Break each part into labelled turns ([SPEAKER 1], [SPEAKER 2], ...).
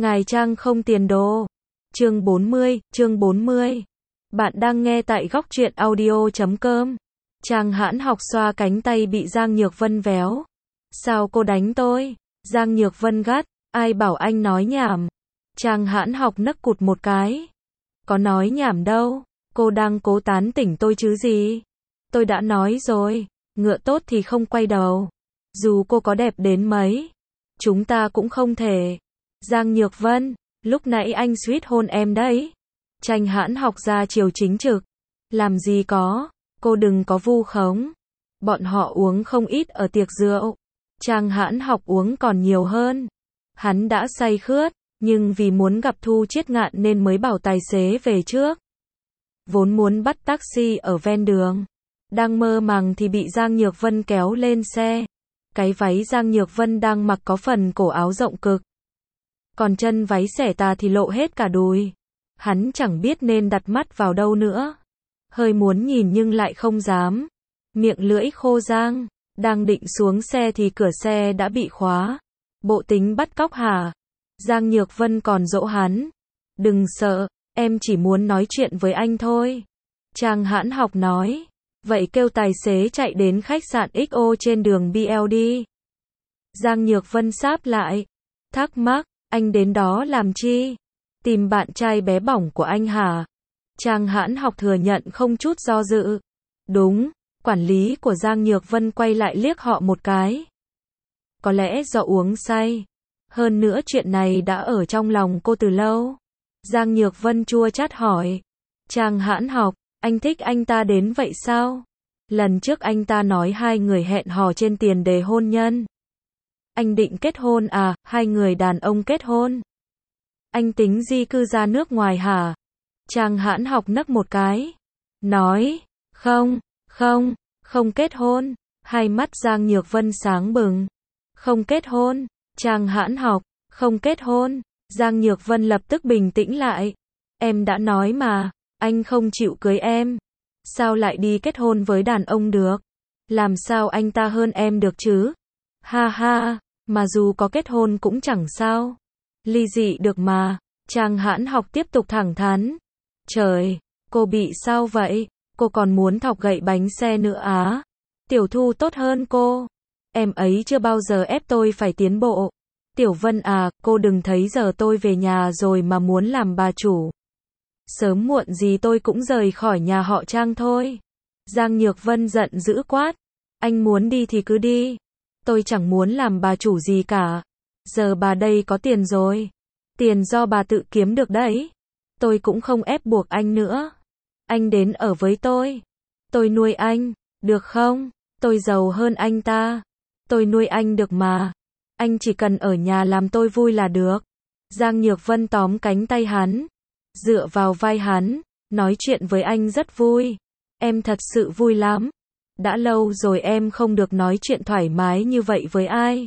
[SPEAKER 1] Ngài Trang không tiền đồ. Chương 40. Bạn đang nghe tại góc truyện audio.com. Trang Hãn Học xoa cánh tay bị Giang Nhược Vân véo. Sao cô đánh tôi? Giang Nhược Vân gắt, ai bảo anh nói nhảm. Trang Hãn Học nấc cụt một cái. Có nói nhảm đâu, cô đang cố tán tỉnh tôi chứ gì. Tôi đã nói rồi, ngựa tốt thì không quay đầu. Dù cô có đẹp đến mấy, chúng ta cũng không thể. Giang Nhược Vân, lúc nãy anh suýt hôn em đấy. Trang Hãn Học ra chiều chính trực. Làm gì có, cô đừng có vu khống. Bọn họ uống không ít ở tiệc rượu. Trang Hãn Học uống còn nhiều hơn. Hắn đã say khướt, nhưng vì muốn gặp Thu Chiết Ngạn nên mới bảo tài xế về trước. Vốn muốn bắt taxi ở ven đường. Đang mơ màng thì bị Giang Nhược Vân kéo lên xe. Cái váy Giang Nhược Vân đang mặc có phần cổ áo rộng cực. Còn chân váy xẻ tà thì lộ hết cả đùi. Hắn chẳng biết nên đặt mắt vào đâu nữa. Hơi muốn nhìn nhưng lại không dám. Miệng lưỡi khô Giang. Đang định xuống xe thì cửa xe đã bị khóa. Bộ tính bắt cóc hả? Giang Nhược Vân còn dỗ hắn. Đừng sợ, em chỉ muốn nói chuyện với anh thôi. Trang Hãn Học nói. Vậy kêu tài xế chạy đến khách sạn XO trên đường BL đi. Giang Nhược Vân sáp lại. Thắc mắc, anh đến đó làm chi? Tìm bạn trai bé bỏng của anh hả? Trang Hãn Học thừa nhận không chút do dự. Đúng, quản lý của Giang Nhược Vân quay lại liếc họ một cái. Có lẽ do uống say. Hơn nữa chuyện này đã ở trong lòng cô từ lâu. Giang Nhược Vân chua chát hỏi. Trang Hãn Học, anh thích anh ta đến vậy sao? Lần trước anh ta nói hai người hẹn hò trên tiền đề hôn nhân. Anh định kết hôn à, hai người đàn ông kết hôn. Anh tính di cư ra nước ngoài hả? Trang Hãn Học nấc một cái. Nói, không kết hôn. Hai mắt Giang Nhược Vân sáng bừng. Không kết hôn. Trang Hãn Học, không kết hôn. Giang Nhược Vân lập tức bình tĩnh lại. Em đã nói mà, anh không chịu cưới em. Sao lại đi kết hôn với đàn ông được? Làm sao anh ta hơn em được chứ? Ha ha, mà dù có kết hôn cũng chẳng sao. Ly dị được mà. Trang Hãn Học tiếp tục thẳng thắn. Trời, cô bị sao vậy? Cô còn muốn thọc gậy bánh xe nữa á? Tiểu Thu tốt hơn cô. Em ấy chưa bao giờ ép tôi phải tiến bộ. Tiểu Vân à, cô đừng thấy giờ tôi về nhà rồi mà muốn làm bà chủ. Sớm muộn gì tôi cũng rời khỏi nhà họ Trang thôi. Giang Nhược Vân giận dữ quát. Anh muốn đi thì cứ đi. Tôi chẳng muốn làm bà chủ gì cả. Giờ bà đây có tiền rồi. Tiền do bà tự kiếm được đấy. Tôi cũng không ép buộc anh nữa. Anh đến ở với tôi. Tôi nuôi anh, được không? Tôi giàu hơn anh ta. Tôi nuôi anh được mà. Anh chỉ cần ở nhà làm tôi vui là được. Giang Nhược Vân tóm cánh tay hắn. Dựa vào vai hắn. Nói chuyện với anh rất vui. Em thật sự vui lắm. Đã lâu rồi em không được nói chuyện thoải mái như vậy với ai.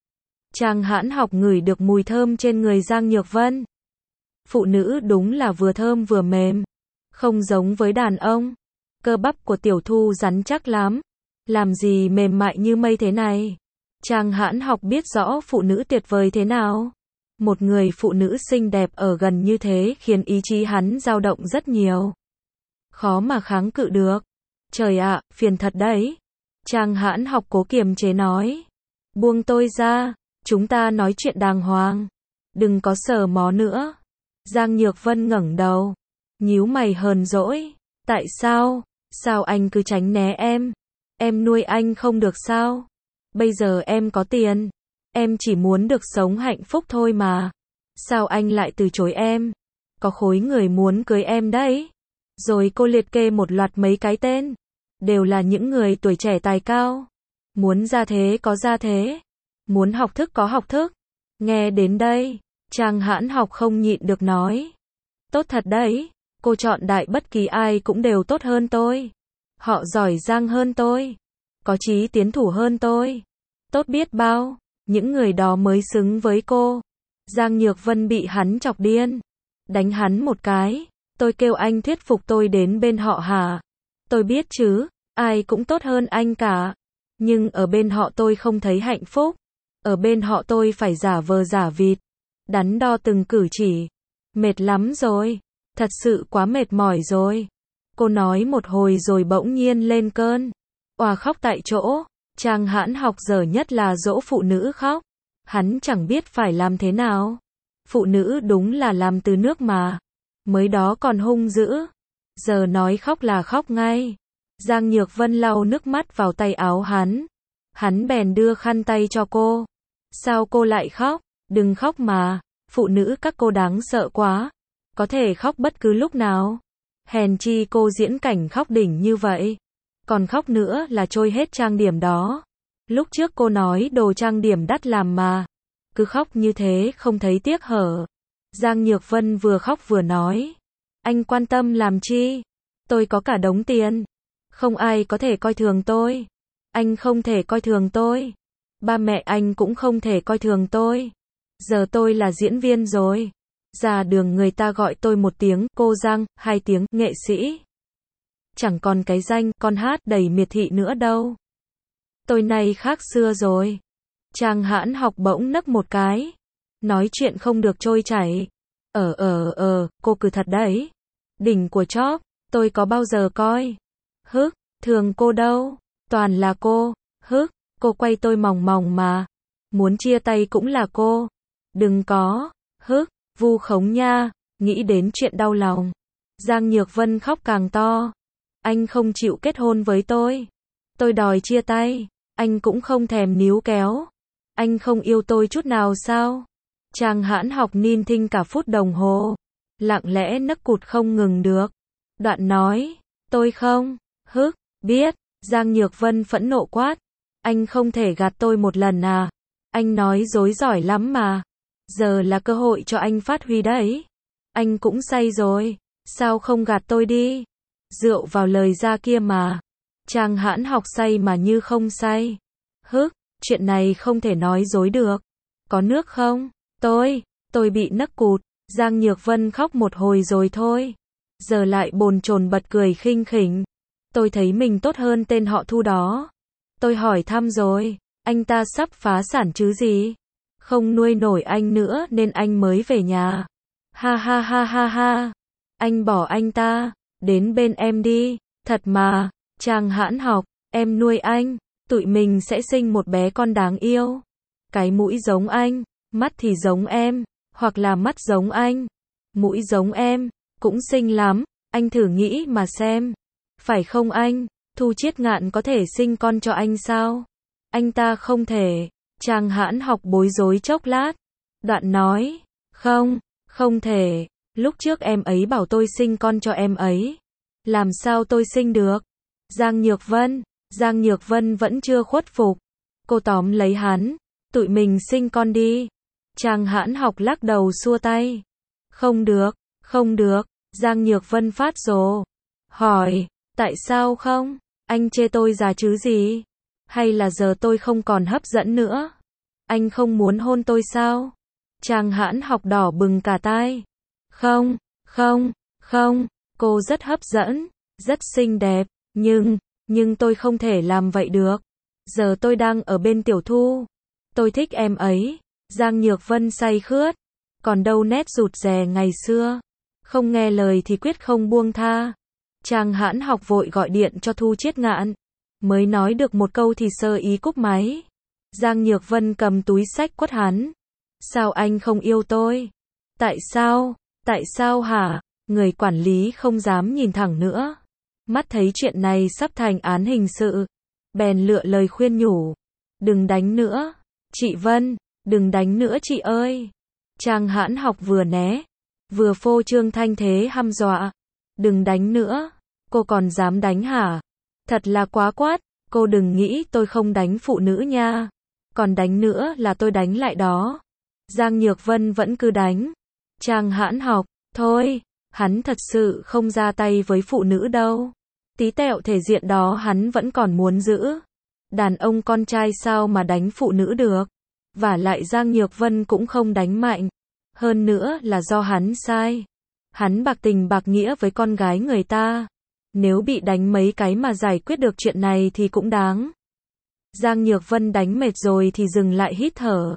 [SPEAKER 1] Trang Hãn Học ngửi được mùi thơm trên người Giang Nhược Vân. Phụ nữ đúng là vừa thơm vừa mềm. Không giống với đàn ông. Cơ bắp của Tiểu Thu rắn chắc lắm. Làm gì mềm mại như mây thế này. Trang Hãn Học biết rõ phụ nữ tuyệt vời thế nào. Một người phụ nữ xinh đẹp ở gần như thế khiến ý chí hắn dao động rất nhiều. Khó mà kháng cự được. Trời ạ, phiền thật đấy. Trang Hãn Học cố kiềm chế nói. Buông tôi ra, chúng ta nói chuyện đàng hoàng. Đừng có sờ mó nữa. Giang Nhược Vân ngẩng đầu. Nhíu mày hờn dỗi. Tại sao? Sao anh cứ tránh né em? Em nuôi anh không được sao? Bây giờ em có tiền. Em chỉ muốn được sống hạnh phúc thôi mà. Sao anh lại từ chối em? Có khối người muốn cưới em đấy. Rồi cô liệt kê một loạt mấy cái tên. Đều là những người tuổi trẻ tài cao. Muốn ra thế có ra thế. Muốn học thức có học thức. Nghe đến đây, Trang Hãn Học không nhịn được nói. Tốt thật đấy. Cô chọn đại bất kỳ ai cũng đều tốt hơn tôi. Họ giỏi giang hơn tôi. Có chí tiến thủ hơn tôi. Tốt biết bao. Những người đó mới xứng với cô. Giang Nhược Vân bị hắn chọc điên. Đánh hắn một cái. Tôi kêu anh thuyết phục tôi đến bên họ hả? Tôi biết chứ. Ai cũng tốt hơn anh cả. Nhưng ở bên họ tôi không thấy hạnh phúc. Ở bên họ tôi phải giả vờ giả vịt. đắn đo từng cử chỉ. Mệt lắm rồi, thật sự quá mệt mỏi rồi. Cô nói một hồi rồi bỗng nhiên lên cơn òa khóc tại chỗ. Trang Hãn Học dở nhất là dỗ phụ nữ khóc. Hắn chẳng biết phải làm thế nào. Phụ nữ đúng là làm từ nước mà. Mới đó còn hung dữ. Giờ nói khóc là khóc ngay. Giang Nhược Vân lau nước mắt vào tay áo hắn. Hắn bèn đưa khăn tay cho cô. Sao cô lại khóc? Đừng khóc mà. Phụ nữ các cô đáng sợ quá. Có thể khóc bất cứ lúc nào. Hèn chi cô diễn cảnh khóc đỉnh như vậy. Còn khóc nữa là trôi hết trang điểm đó. Lúc trước cô nói đồ trang điểm đắt làm mà. Cứ khóc như thế không thấy tiếc hở. Giang Nhược Vân vừa khóc vừa nói. Anh quan tâm làm chi? Tôi có cả đống tiền. Không ai có thể coi thường tôi. Anh không thể coi thường tôi. Ba mẹ anh cũng không thể coi thường tôi. Giờ tôi là diễn viên rồi. Ra đường người ta gọi tôi một tiếng cô Giang, 2 tiếng nghệ sĩ. Chẳng còn cái danh con hát đầy miệt thị nữa đâu. Tôi nay khác xưa rồi. Trang Hãn Học bỗng nấc một cái. Nói chuyện không được trôi chảy. Cô cứ thật đấy. Đỉnh của chóp, tôi có bao giờ coi. Hức, thường cô đâu. Toàn là cô. Hức, cô quay tôi mòng mòng mà. Muốn chia tay cũng là cô. Đừng có. Hức, vu khống nha. Nghĩ đến chuyện đau lòng. Giang Nhược Vân khóc càng to. Anh không chịu kết hôn với tôi. Tôi đòi chia tay. Anh cũng không thèm níu kéo. Anh không yêu tôi chút nào sao? Trang Hãn Học nín thinh cả phút đồng hồ. Lặng lẽ nấc cụt không ngừng được. Đoạn nói. Tôi không. Hức, biết. Giang Nhược Vân phẫn nộ quát. Anh không thể gạt tôi một lần à? Anh nói dối giỏi lắm mà. Giờ là cơ hội cho anh phát huy đấy. Anh cũng say rồi. Sao không gạt tôi đi? Rượu vào lời ra kia mà. Trang Hãn Học say mà như không say. Hức, chuyện này không thể nói dối được. Có nước không? Tôi bị nấc cụt. Giang Nhược Vân khóc một hồi rồi thôi. Giờ lại bồn chồn bật cười khinh khỉnh. Tôi thấy mình tốt hơn tên họ Thu đó. Tôi hỏi thăm rồi. Anh ta sắp phá sản chứ gì. Không nuôi nổi anh nữa nên anh mới về nhà. Ha ha ha ha ha. Anh bỏ anh ta. Đến bên em đi. Thật mà. Trang Hãn Học. Em nuôi anh. Tụi mình sẽ sinh một bé con đáng yêu. Cái mũi giống anh. Mắt thì giống em. Hoặc là mắt giống anh. Mũi giống em. Cũng xinh lắm. Anh thử nghĩ mà xem. Phải không anh? Thu Chiết Ngạn có thể sinh con cho anh sao? Anh ta không thể. Trang Hãn Học bối rối chốc lát. Đoạn nói. Không thể. Lúc trước em ấy bảo tôi sinh con cho em ấy. Làm sao tôi sinh được? Giang Nhược Vân vẫn chưa khuất phục. Cô tóm lấy hắn. Tụi mình sinh con đi. Trang Hãn Học lắc đầu xua tay. Không được. Giang Nhược Vân phát rồ. Hỏi. Tại sao không? Anh chê tôi già chứ gì? Hay là giờ tôi không còn hấp dẫn nữa? Anh không muốn hôn tôi sao? Trang Hãn Học đỏ bừng cả tai. Không. Cô rất hấp dẫn. Rất xinh đẹp. Nhưng tôi không thể làm vậy được. Giờ tôi đang ở bên Tiểu Thu. Tôi thích em ấy. Giang Nhược Vân say khướt. Còn đâu nét rụt rè ngày xưa. Không nghe lời thì quyết không buông tha. Trang Hãn Học vội gọi điện cho Thu Chiết Ngạn. Mới nói được một câu thì sơ ý cúp máy. Giang Nhược Vân cầm túi xách quất hắn. Sao anh không yêu tôi? Tại sao hả? Người quản lý không dám nhìn thẳng nữa. Mắt thấy chuyện này sắp thành án hình sự. Bèn lựa lời khuyên nhủ. Đừng đánh nữa. Chị Vân, đừng đánh nữa chị ơi. Trang Hãn Học vừa né. Vừa phô trương thanh thế hăm dọa. Đừng đánh nữa. Cô còn dám đánh hả? Thật là quá quát. Cô đừng nghĩ tôi không đánh phụ nữ nha. Còn đánh nữa là tôi đánh lại đó. Giang Nhược Vân vẫn cứ đánh. Trang Hãn Học. Thôi, hắn thật sự không ra tay với phụ nữ đâu. Tí tẹo thể diện đó hắn vẫn còn muốn giữ. Đàn ông con trai sao mà đánh phụ nữ được. Vả lại Giang Nhược Vân cũng không đánh mạnh. Hơn nữa là do hắn sai. Hắn bạc tình bạc nghĩa với con gái người ta. Nếu bị đánh mấy cái mà giải quyết được chuyện này thì cũng đáng. Giang Nhược Vân đánh mệt rồi thì dừng lại hít thở.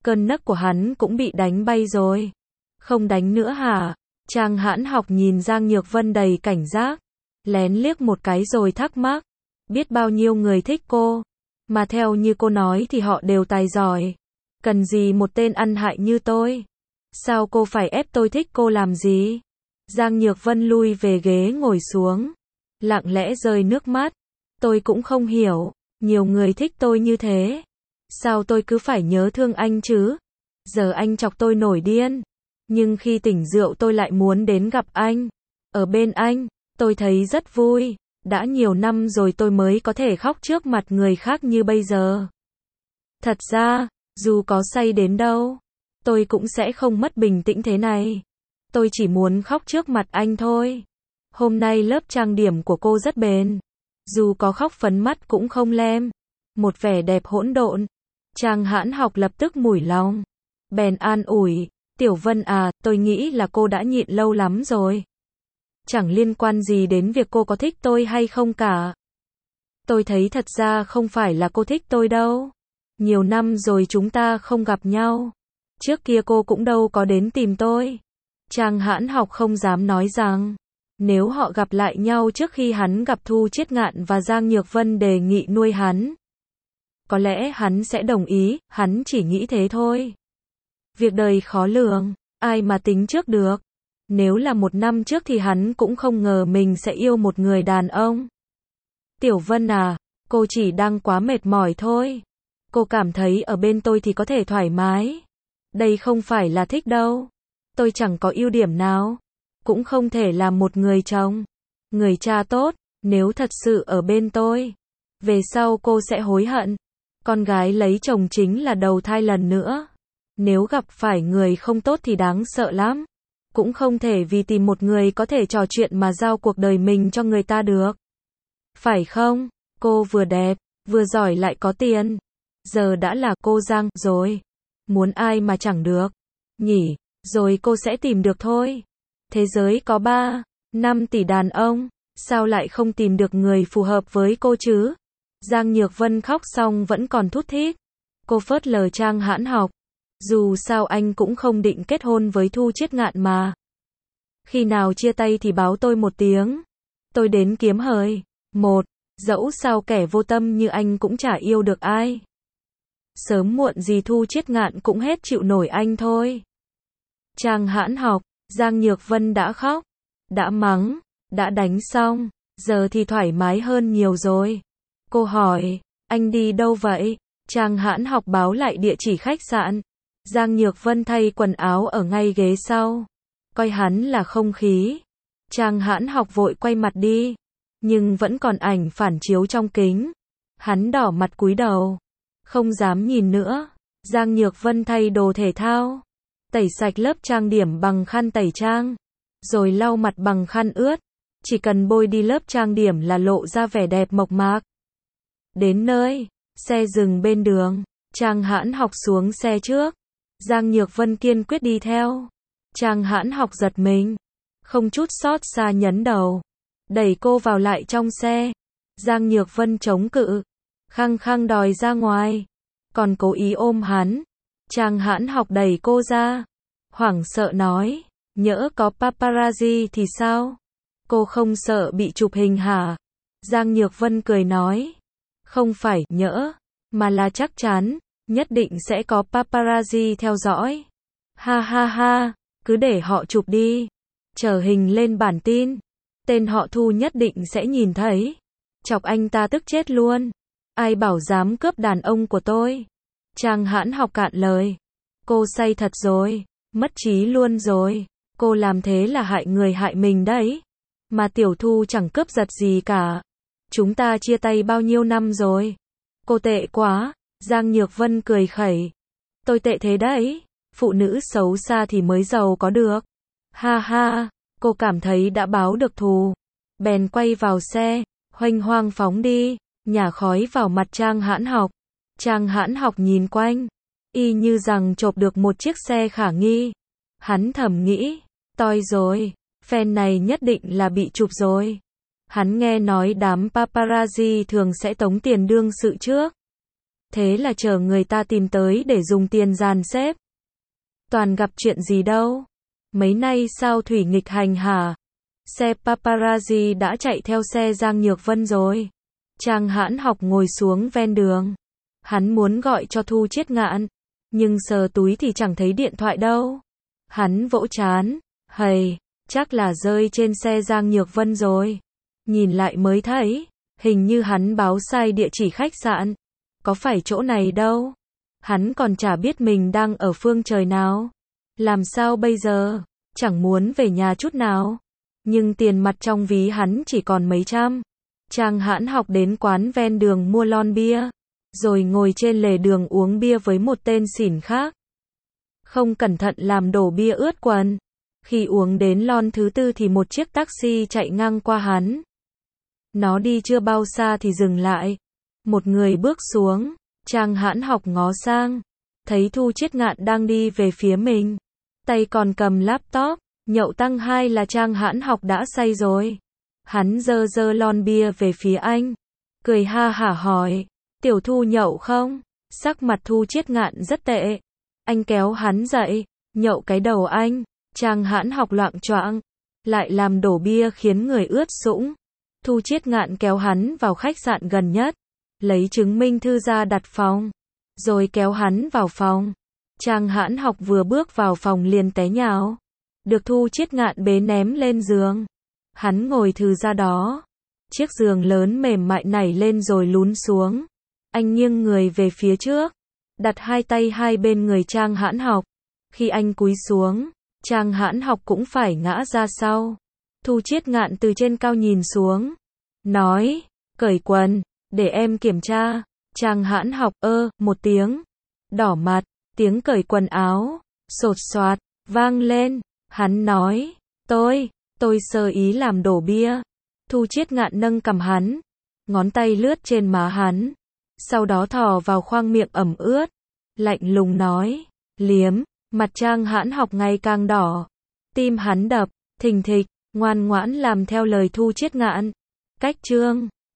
[SPEAKER 1] Cơn nấc của hắn cũng bị đánh bay rồi. Không đánh nữa hả? Trang Hãn Học nhìn Giang Nhược Vân đầy cảnh giác, lén liếc một cái rồi thắc mắc. Biết bao nhiêu người thích cô, mà theo như cô nói thì họ đều tài giỏi. Cần gì một tên ăn hại như tôi? Sao cô phải ép tôi thích cô làm gì? Giang Nhược Vân lui về ghế ngồi xuống, lặng lẽ rơi nước mắt. Tôi cũng không hiểu, nhiều người thích tôi như thế. Sao tôi cứ phải nhớ thương anh chứ? Giờ anh chọc tôi nổi điên. Nhưng khi tỉnh rượu tôi lại muốn đến gặp anh. Ở bên anh, tôi thấy rất vui. Đã nhiều năm rồi tôi mới có thể khóc trước mặt người khác như bây giờ. Thật ra, dù có say đến đâu, tôi cũng sẽ không mất bình tĩnh thế này. Tôi chỉ muốn khóc trước mặt anh thôi. Hôm nay lớp trang điểm của cô rất bền. Dù có khóc phấn mắt cũng không lem. Một vẻ đẹp hỗn độn. Trang Hãn Học lập tức mủi lòng. Bèn an ủi, Tiểu Vân à, tôi nghĩ là cô đã nhịn lâu lắm rồi. Chẳng liên quan gì đến việc cô có thích tôi hay không cả. Tôi thấy thật ra không phải là cô thích tôi đâu. Nhiều năm rồi chúng ta không gặp nhau. Trước kia cô cũng đâu có đến tìm tôi. Trang Hãn Học không dám nói rằng, nếu họ gặp lại nhau trước khi hắn gặp Thu Chiết Ngạn và Giang Nhược Vân đề nghị nuôi hắn, có lẽ hắn sẽ đồng ý, hắn chỉ nghĩ thế thôi. Việc đời khó lường, ai mà tính trước được. Nếu là 1 năm trước thì hắn cũng không ngờ mình sẽ yêu một người đàn ông. Tiểu Vân à, cô chỉ đang quá mệt mỏi thôi. Cô cảm thấy ở bên tôi thì có thể thoải mái. Đây không phải là thích đâu. Tôi chẳng có ưu điểm nào. Cũng không thể làm một người chồng, người cha tốt, nếu thật sự ở bên tôi. Về sau cô sẽ hối hận. Con gái lấy chồng chính là đầu thai lần nữa. Nếu gặp phải người không tốt thì đáng sợ lắm. Cũng không thể vì tìm một người có thể trò chuyện mà giao cuộc đời mình cho người ta được. Phải không? Cô vừa đẹp, vừa giỏi lại có tiền. Giờ đã là cô Giang rồi. Muốn ai mà chẳng được. Nhỉ, rồi cô sẽ tìm được thôi. Thế giới có 3, 5 tỷ đàn ông. Sao lại không tìm được người phù hợp với cô chứ? Giang Nhược Vân khóc xong vẫn còn thút thít. Cô phớt lờ Trang Hãn Học. Dù sao anh cũng không định kết hôn với Thu Chiết Ngạn mà. Khi nào chia tay thì báo tôi một tiếng. Tôi đến kiếm hời. Dẫu sao kẻ vô tâm như anh cũng chả yêu được ai. Sớm muộn gì Thu Chiết Ngạn cũng hết chịu nổi anh thôi. Trang Hãn Học, Giang Nhược Vân đã khóc, đã mắng, đã đánh xong, giờ thì thoải mái hơn nhiều rồi. Cô hỏi, anh đi đâu vậy? Trang Hãn Học báo lại địa chỉ khách sạn. Giang Nhược Vân thay quần áo ở ngay ghế sau. Coi hắn là không khí. Trang Hãn Học vội quay mặt đi. Nhưng vẫn còn ảnh phản chiếu trong kính. Hắn đỏ mặt cúi đầu. Không dám nhìn nữa. Giang Nhược Vân thay đồ thể thao. Tẩy sạch lớp trang điểm bằng khăn tẩy trang. Rồi lau mặt bằng khăn ướt. Chỉ cần bôi đi lớp trang điểm là lộ ra vẻ đẹp mộc mạc. Đến nơi, xe dừng bên đường. Trang Hãn Học xuống xe trước. Giang Nhược Vân kiên quyết đi theo. Trang Hãn Học giật mình. Không chút xót xa nhấn đầu. Đẩy cô vào lại trong xe. Giang Nhược Vân chống cự. Khăng khăng đòi ra ngoài. Còn cố ý ôm hắn. Trang Hãn Học đẩy cô ra. Hoảng sợ nói. Nhỡ có paparazzi thì sao? Cô không sợ bị chụp hình hả? Giang Nhược Vân cười nói. Không phải nhỡ, mà là chắc chắn. Nhất định sẽ có paparazzi theo dõi. Ha ha ha, cứ để họ chụp đi. Chở hình lên bản tin. Tên họ Thu nhất định sẽ nhìn thấy. Chọc anh ta tức chết luôn. Ai bảo dám cướp đàn ông của tôi. Trang Hãn Học cạn lời. Cô say thật rồi. Mất trí luôn rồi. Cô làm thế là hại người hại mình đấy. Mà Tiểu Thu chẳng cướp giật gì cả. Chúng ta chia tay bao nhiêu năm rồi. Cô tệ quá. Giang Nhược Vân cười khẩy. Tôi tệ thế đấy. Phụ nữ xấu xa thì mới giàu có được. Ha ha. Cô cảm thấy đã báo được thù. Bèn quay vào xe. Hoành hoang phóng đi. Nhả khói vào mặt Trang Hãn Học. Trang Hãn Học nhìn quanh. Y như rằng chộp được một chiếc xe khả nghi. Hắn thầm nghĩ. Toi rồi. Phen này nhất định là bị chụp rồi. Hắn nghe nói đám paparazzi thường sẽ tống tiền đương sự trước. thế là chờ người ta tìm tới để dùng tiền dàn xếp. Toàn gặp chuyện gì đâu. Mấy nay sao Thủy nghịch hành hả? Xe paparazzi đã chạy theo xe Giang Nhược Vân rồi. Trang Hãn Học ngồi xuống ven đường. Hắn muốn gọi cho Thu Chiết Ngạn, nhưng sờ túi thì chẳng thấy điện thoại đâu. Hắn vỗ trán, hầy, chắc là rơi trên xe Giang Nhược Vân rồi. Nhìn lại mới thấy, hình như hắn báo sai địa chỉ khách sạn. Có phải chỗ này đâu. Hắn còn chả biết mình đang ở phương trời nào. Làm sao bây giờ? Chẳng muốn về nhà chút nào. Nhưng tiền mặt trong ví hắn chỉ còn mấy trăm. Trang Hãn Học đến quán ven đường mua lon bia, rồi ngồi trên lề đường uống bia với một tên xỉn khác. Không cẩn thận làm đổ bia ướt quần. Khi uống đến lon thứ tư thì một chiếc taxi chạy ngang qua hắn. Nó đi chưa bao xa thì dừng lại. Một người bước xuống. Trang Hãn Học ngó sang, thấy Thu Chiết Ngạn đang đi về phía mình. Tay còn cầm laptop. Nhậu tăng 2 là Trang Hãn Học đã say rồi. Hắn giơ giơ lon bia về phía anh. Cười ha hả hỏi, tiểu Thu nhậu không? Sắc mặt Thu Chiết Ngạn rất tệ. Anh kéo hắn dậy, nhậu cái đầu anh. Trang Hãn Học loạng choạng, lại làm đổ bia khiến người ướt sũng. Thu Chiết Ngạn kéo hắn vào khách sạn gần nhất, lấy chứng minh thư ra đặt phòng, rồi kéo hắn vào phòng. Trang Hãn Học vừa bước vào phòng liền té nhào, được Thu Chiết Ngạn bế ném lên giường. Hắn ngồi thừ ra đó. Chiếc giường lớn mềm mại nảy lên rồi lún xuống. Anh nghiêng người về phía trước, đặt hai tay hai bên người Trang Hãn Học. Khi anh cúi xuống, Trang Hãn Học cũng phải ngã ra sau. Thu Chiết Ngạn từ trên cao nhìn xuống, nói, cởi quần, để em kiểm tra. Trang Hãn Học một tiếng, đỏ mặt, tiếng cởi quần áo, sột soạt, vang lên. Hắn nói, tôi sơ ý làm đổ bia. Thu Chiết Ngạn nâng cằm hắn, ngón tay lướt trên má hắn, sau đó thò vào khoang miệng ẩm ướt, lạnh lùng nói, liếm. Mặt Trang Hãn Học ngày càng đỏ, tim hắn đập thình thịch, ngoan ngoãn làm theo lời Thu Chiết Ngạn. Cách chương